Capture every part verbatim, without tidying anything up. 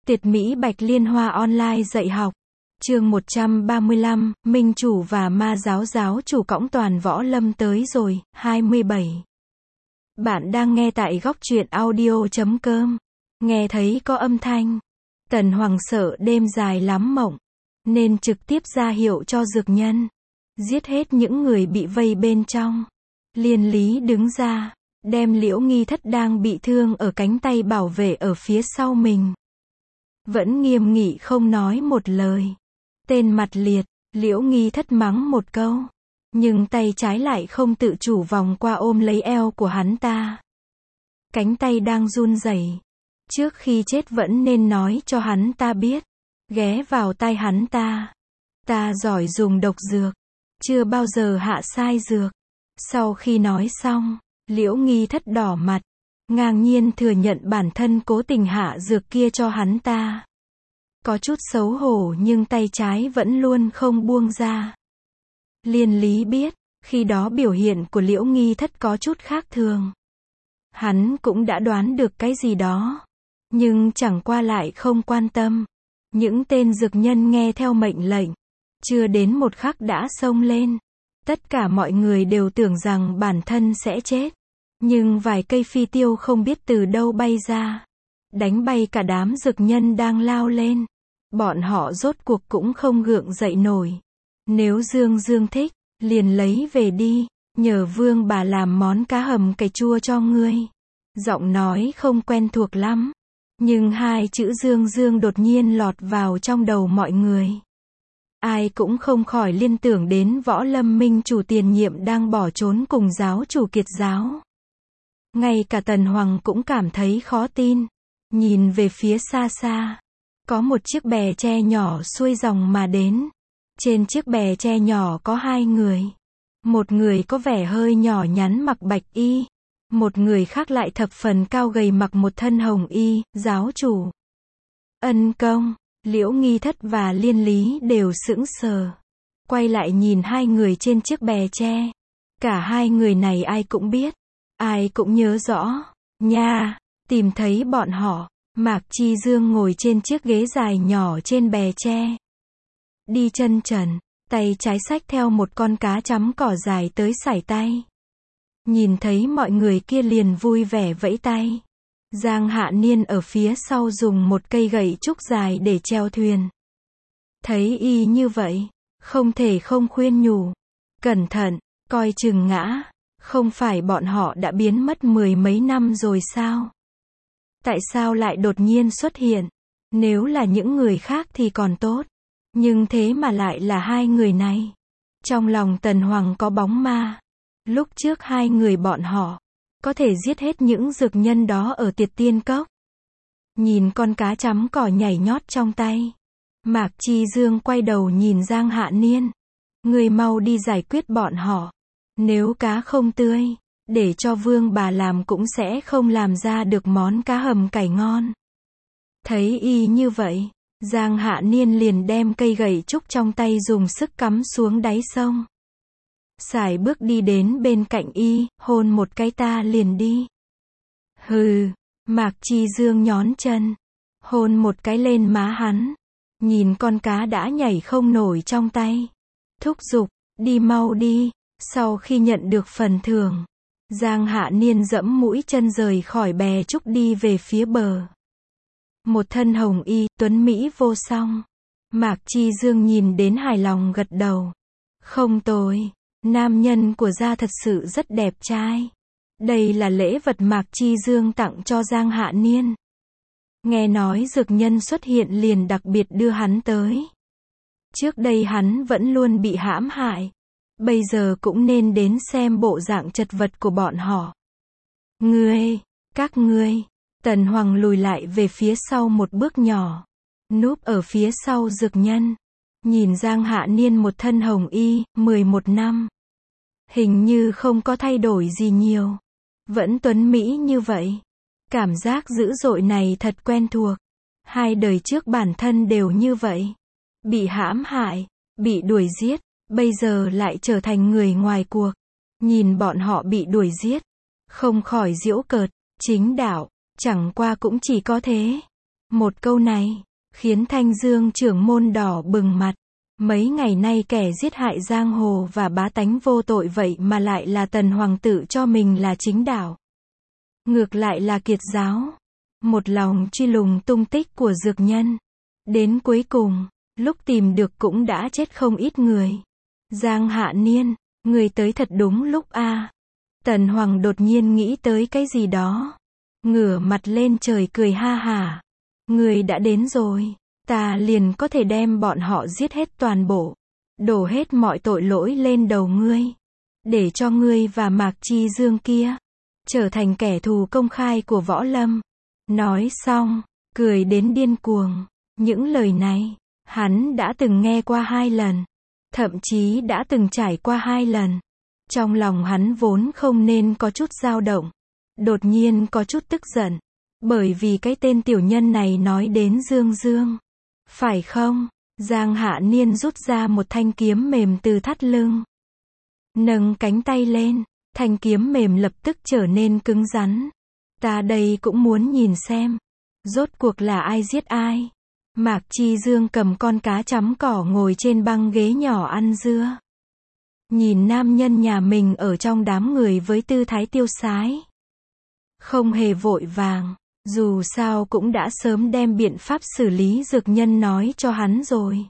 Tuyệt mỹ Bạch Liên Hoa online dạy học. Chương một trăm ba mươi lăm, Minh chủ và ma giáo giáo chủ cõng toàn võ lâm tới rồi, hai mươi bảy. Bạn đang nghe tại góc truyện audio chấm com. Nghe thấy có âm thanh. Tần Hoàng sợ đêm dài lắm mộng, nên trực tiếp ra hiệu cho dược nhân giết hết những người bị vây bên trong. Liên Lý đứng ra, đem Liễu Nghi Thất đang bị thương ở cánh tay bảo vệ ở phía sau mình. Vẫn nghiêm nghị không nói một lời. Tên mặt liệt, Liễu Nghi Thất mắng một câu, nhưng tay trái lại không tự chủ vòng qua ôm lấy eo của hắn ta. Cánh tay đang run rẩy. Trước khi chết vẫn nên nói cho hắn ta biết. Ghé vào tai hắn ta. Ta giỏi dùng độc dược, chưa bao giờ hạ sai dược. Sau khi nói xong, Liễu Nghi Thất đỏ mặt, ngang nhiên thừa nhận bản thân cố tình hạ dược kia cho hắn ta. Có chút xấu hổ nhưng tay trái vẫn luôn không buông ra. Liên Lý biết, khi đó biểu hiện của Liễu Nghi Thất có chút khác thường. Hắn cũng đã đoán được cái gì đó, nhưng chẳng qua lại không quan tâm. Những tên dược nhân nghe theo mệnh lệnh, chưa đến một khắc đã xông lên. Tất cả mọi người đều tưởng rằng bản thân sẽ chết. Nhưng vài cây phi tiêu không biết từ đâu bay ra, đánh bay cả đám dược nhân đang lao lên. Bọn họ rốt cuộc cũng không gượng dậy nổi. Nếu Dương Dương thích, liền lấy về đi, nhờ Vương bà làm món cá hầm cải chua cho ngươi. Giọng nói không quen thuộc lắm, nhưng hai chữ Dương Dương đột nhiên lọt vào trong đầu mọi người. Ai cũng không khỏi liên tưởng đến Võ Lâm Minh chủ tiền nhiệm đang bỏ trốn cùng giáo chủ Kiệt giáo. Ngay cả Tần Hoàng cũng cảm thấy khó tin. Nhìn về phía xa xa, có một chiếc bè tre nhỏ xuôi dòng mà đến. Trên chiếc bè tre nhỏ có hai người. Một người có vẻ hơi nhỏ nhắn mặc bạch y, một người khác lại thập phần cao gầy mặc một thân hồng y. Giáo chủ Ân Công, Liễu Nghi Thất và Liên Lý đều sững sờ, quay lại nhìn hai người trên chiếc bè tre. Cả hai người này ai cũng biết, ai cũng nhớ rõ. Nha, tìm thấy bọn họ. Mạc Chi Dương ngồi trên chiếc ghế dài nhỏ trên bè tre, đi chân trần, tay trái xách theo một con cá chấm cỏ dài tới sải tay. Nhìn thấy mọi người kia liền vui vẻ vẫy tay. Giang Hạ Niên ở phía sau dùng một cây gậy trúc dài để treo thuyền. Thấy y như vậy, không thể không khuyên nhủ. Cẩn thận, coi chừng ngã. Không phải bọn họ đã biến mất mười mấy năm rồi sao? Tại sao lại đột nhiên xuất hiện? Nếu là những người khác thì còn tốt, nhưng thế mà lại là hai người này. Trong lòng Tần Hoàng có bóng ma. Lúc trước hai người bọn họ có thể giết hết những dược nhân đó ở Tiệt Tiên Cốc. Nhìn con cá chấm cỏ nhảy nhót trong tay, Mạc Chi Dương quay đầu nhìn Giang Hạ Niên. Người mau đi giải quyết bọn họ. Nếu cá không tươi, để cho Vương bà làm cũng sẽ không làm ra được món cá hầm cải ngon. Thấy y như vậy, Giang Hạ Niên liền đem cây gậy trúc trong tay dùng sức cắm xuống đáy sông. Sải bước đi đến bên cạnh y, hôn một cái ta liền đi. Hừ, Mạc Chi Dương nhón chân, hôn một cái lên má hắn. Nhìn con cá đã nhảy không nổi trong tay, thúc giục, đi mau đi. Sau khi nhận được phần thưởng, Giang Hạ Niên dẫm mũi chân rời khỏi bè trúc đi về phía bờ. Một thân hồng y, tuấn mỹ vô song. Mạc Chi Dương nhìn đến hài lòng gật đầu. Không tồi, nam nhân của gia thật sự rất đẹp trai. Đây là lễ vật Mạc Chi Dương tặng cho Giang Hạ Niên. Nghe nói dược nhân xuất hiện liền đặc biệt đưa hắn tới. Trước đây hắn vẫn luôn bị hãm hại, bây giờ cũng nên đến xem bộ dạng chật vật của bọn họ. Ngươi, các ngươi. Tần Hoàng lùi lại về phía sau một bước nhỏ, núp ở phía sau dược nhân. Nhìn Giang Hạ Niên một thân hồng y, mười một năm. Hình như không có thay đổi gì nhiều. Vẫn tuấn mỹ như vậy. Cảm giác dữ dội này thật quen thuộc. Hai đời trước bản thân đều như vậy. Bị hãm hại, bị đuổi giết. Bây giờ lại trở thành người ngoài cuộc. Nhìn bọn họ bị đuổi giết, không khỏi giễu cợt. Chính đạo, chẳng qua cũng chỉ có thế. Một câu này, khiến Thanh Dương trưởng môn đỏ bừng mặt. Mấy ngày nay kẻ giết hại giang hồ và bá tánh vô tội vậy mà lại là Tần Hoàng tự cho mình là chính đạo. Ngược lại là Kiệt giáo. Một lòng truy lùng tung tích của dược nhân. Đến cuối cùng, lúc tìm được cũng đã chết không ít người. Giang Hạ Niên, người tới thật đúng lúc a. Tần Hoàng đột nhiên nghĩ tới cái gì đó. Ngửa mặt lên trời cười ha hả. Người đã đến rồi, ta liền có thể đem bọn họ giết hết toàn bộ. Đổ hết mọi tội lỗi lên đầu ngươi. Để cho ngươi và Mạc Chi Dương kia trở thành kẻ thù công khai của võ lâm. Nói xong, cười đến điên cuồng. Những lời này, hắn đã từng nghe qua hai lần. Thậm chí đã từng trải qua hai lần. Trong lòng hắn vốn không nên có chút dao động. Đột nhiên có chút tức giận. Bởi vì cái tên tiểu nhân này nói đến Dương Dương. Phải không? Giang Hạ Niên rút ra một thanh kiếm mềm từ thắt lưng. Nâng cánh tay lên. Thanh kiếm mềm lập tức trở nên cứng rắn. Ta đây cũng muốn nhìn xem. Rốt cuộc là ai giết ai? Mạc Chi Dương cầm con cá chấm cỏ ngồi trên băng ghế nhỏ ăn dưa. Nhìn nam nhân nhà mình ở trong đám người với tư thái tiêu sái. Không hề vội vàng. Dù sao cũng đã sớm đem biện pháp xử lý dược nhân nói cho hắn rồi.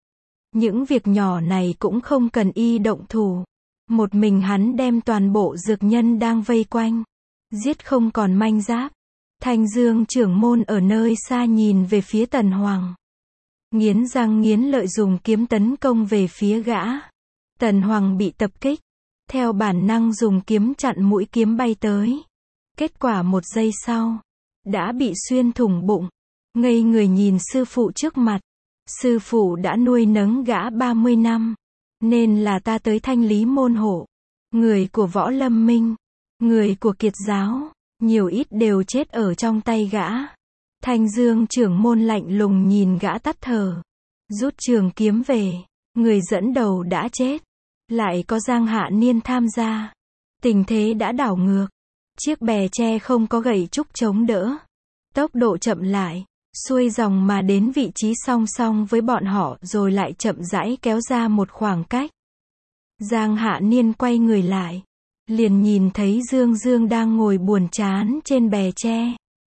Những việc nhỏ này cũng không cần y động thủ. Một mình hắn đem toàn bộ dược nhân đang vây quanh. Giết không còn manh giáp. Thanh Dương trưởng môn ở nơi xa nhìn về phía Tần Hoàng. Nghiến răng nghiến lợi dùng kiếm tấn công về phía gã. Tần Hoàng bị tập kích. Theo bản năng dùng kiếm chặn mũi kiếm bay tới. Kết quả một giây sau. Đã bị xuyên thủng bụng. Ngây người nhìn sư phụ trước mặt. Sư phụ đã nuôi nấng gã ba mươi năm. Nên là ta tới thanh lý môn hộ. Người của Võ Lâm Minh. Người của Kiệt giáo. Nhiều ít đều chết ở trong tay gã. Thanh Dương trưởng môn lạnh lùng nhìn gã tắt thở. Rút trường kiếm về. Người dẫn đầu đã chết. Lại có Giang Hạ Niên tham gia. Tình thế đã đảo ngược. Chiếc bè tre không có gậy trúc chống đỡ. Tốc độ chậm lại. Xuôi dòng mà đến vị trí song song với bọn họ rồi lại chậm rãi kéo ra một khoảng cách. Giang Hạ Niên quay người lại. Liền nhìn thấy Dương Dương đang ngồi buồn chán trên bè tre.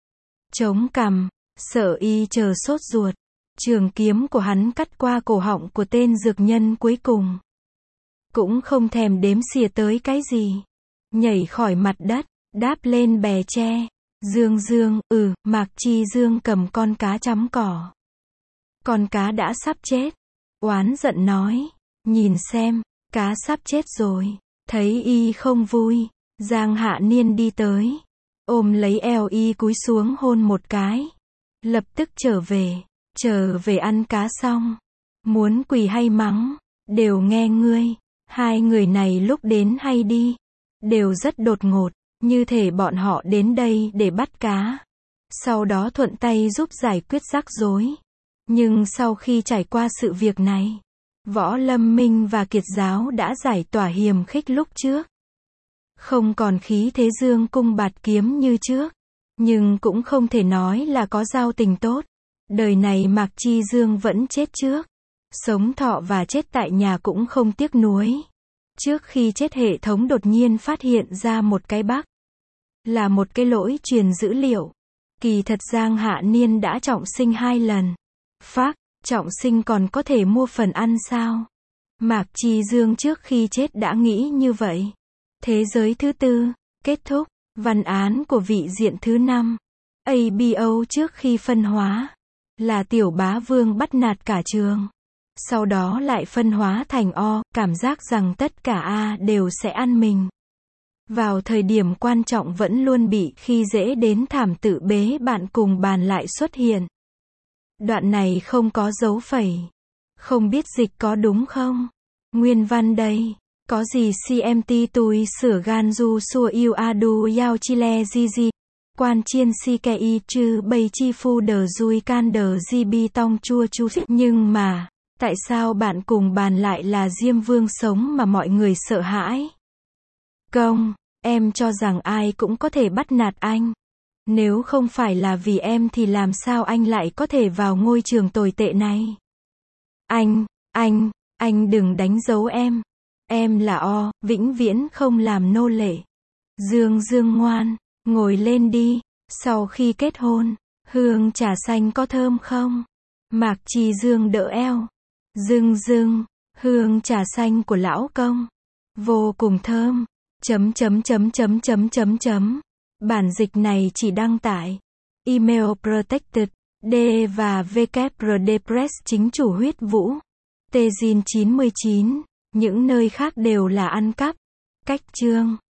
Chống cằm, sợ y chờ sốt ruột. Trường kiếm của hắn cắt qua cổ họng của tên dược nhân cuối cùng. Cũng không thèm đếm xỉa tới cái gì. Nhảy khỏi mặt đất, đáp lên bè tre. Dương Dương, ừ, Mạc Chi Dương cầm con cá chấm cỏ. Con cá đã sắp chết. Oán giận nói. Nhìn xem, cá sắp chết rồi. Thấy y không vui. Giang Hạ Niên đi tới. Ôm lấy eo y cúi xuống hôn một cái. Lập tức trở về. Trở về ăn cá xong. Muốn quỳ hay mắng. Đều nghe ngươi. Hai người này lúc đến hay đi. Đều rất đột ngột. Như thể bọn họ đến đây để bắt cá. Sau đó thuận tay giúp giải quyết rắc rối. Nhưng sau khi trải qua sự việc này, Võ Lâm Minh và Kiệt giáo đã giải tỏa hiềm khích lúc trước. Không còn khí thế dương cung bạt kiếm như trước. Nhưng cũng không thể nói là có giao tình tốt. Đời này Mạc Chi Dương vẫn chết trước. Sống thọ và chết tại nhà cũng không tiếc nuối. Trước khi chết hệ thống đột nhiên phát hiện ra một cái bug. Là một cái lỗi truyền dữ liệu. Kỳ thật Giang Hạ Niên đã trọng sinh hai lần. Phác, trọng sinh còn có thể mua phần ăn sao? Mạc Chi Dương trước khi chết đã nghĩ như vậy. Thế giới thứ tư, kết thúc, văn án của vị diện thứ năm. a bê o trước khi phân hóa. Là Tiểu Bá Vương bắt nạt cả trường. Sau đó lại phân hóa thành O, cảm giác rằng tất cả A đều sẽ ăn mình. Vào thời điểm quan trọng vẫn luôn bị khi dễ đến thảm tự bế bạn cùng bàn lại xuất hiện. Đoạn này không có dấu phẩy. Không biết dịch có đúng không? Nguyên văn đây. Có gì xê em tê tui sửa gan du xua yêu a du yao chile di di. Quan chiên si ke y chư bầy chi phu đờ dui can đờ di bi tong chua chu. Nhưng mà, tại sao bạn cùng bàn lại là Diêm Vương sống mà mọi người sợ hãi? Công, em cho rằng ai cũng có thể bắt nạt anh. Nếu không phải là vì em thì làm sao anh lại có thể vào ngôi trường tồi tệ này? Anh, anh, anh đừng đánh dấu em. Em là O, vĩnh viễn không làm nô lệ. Dương Dương ngoan, ngồi lên đi. Sau khi kết hôn, hương trà xanh có thơm không? Mạc Chi Dương đỡ eo. Dương Dương, hương trà xanh của lão công. Vô cùng thơm. Chấm chấm chấm chấm chấm chấm chấm. Bản dịch này chỉ đăng tải Email Protected, D và WordPress chính chủ huyết vũ. Tezin chín mươi chín. Những nơi khác đều là ăn cắp. Cách chương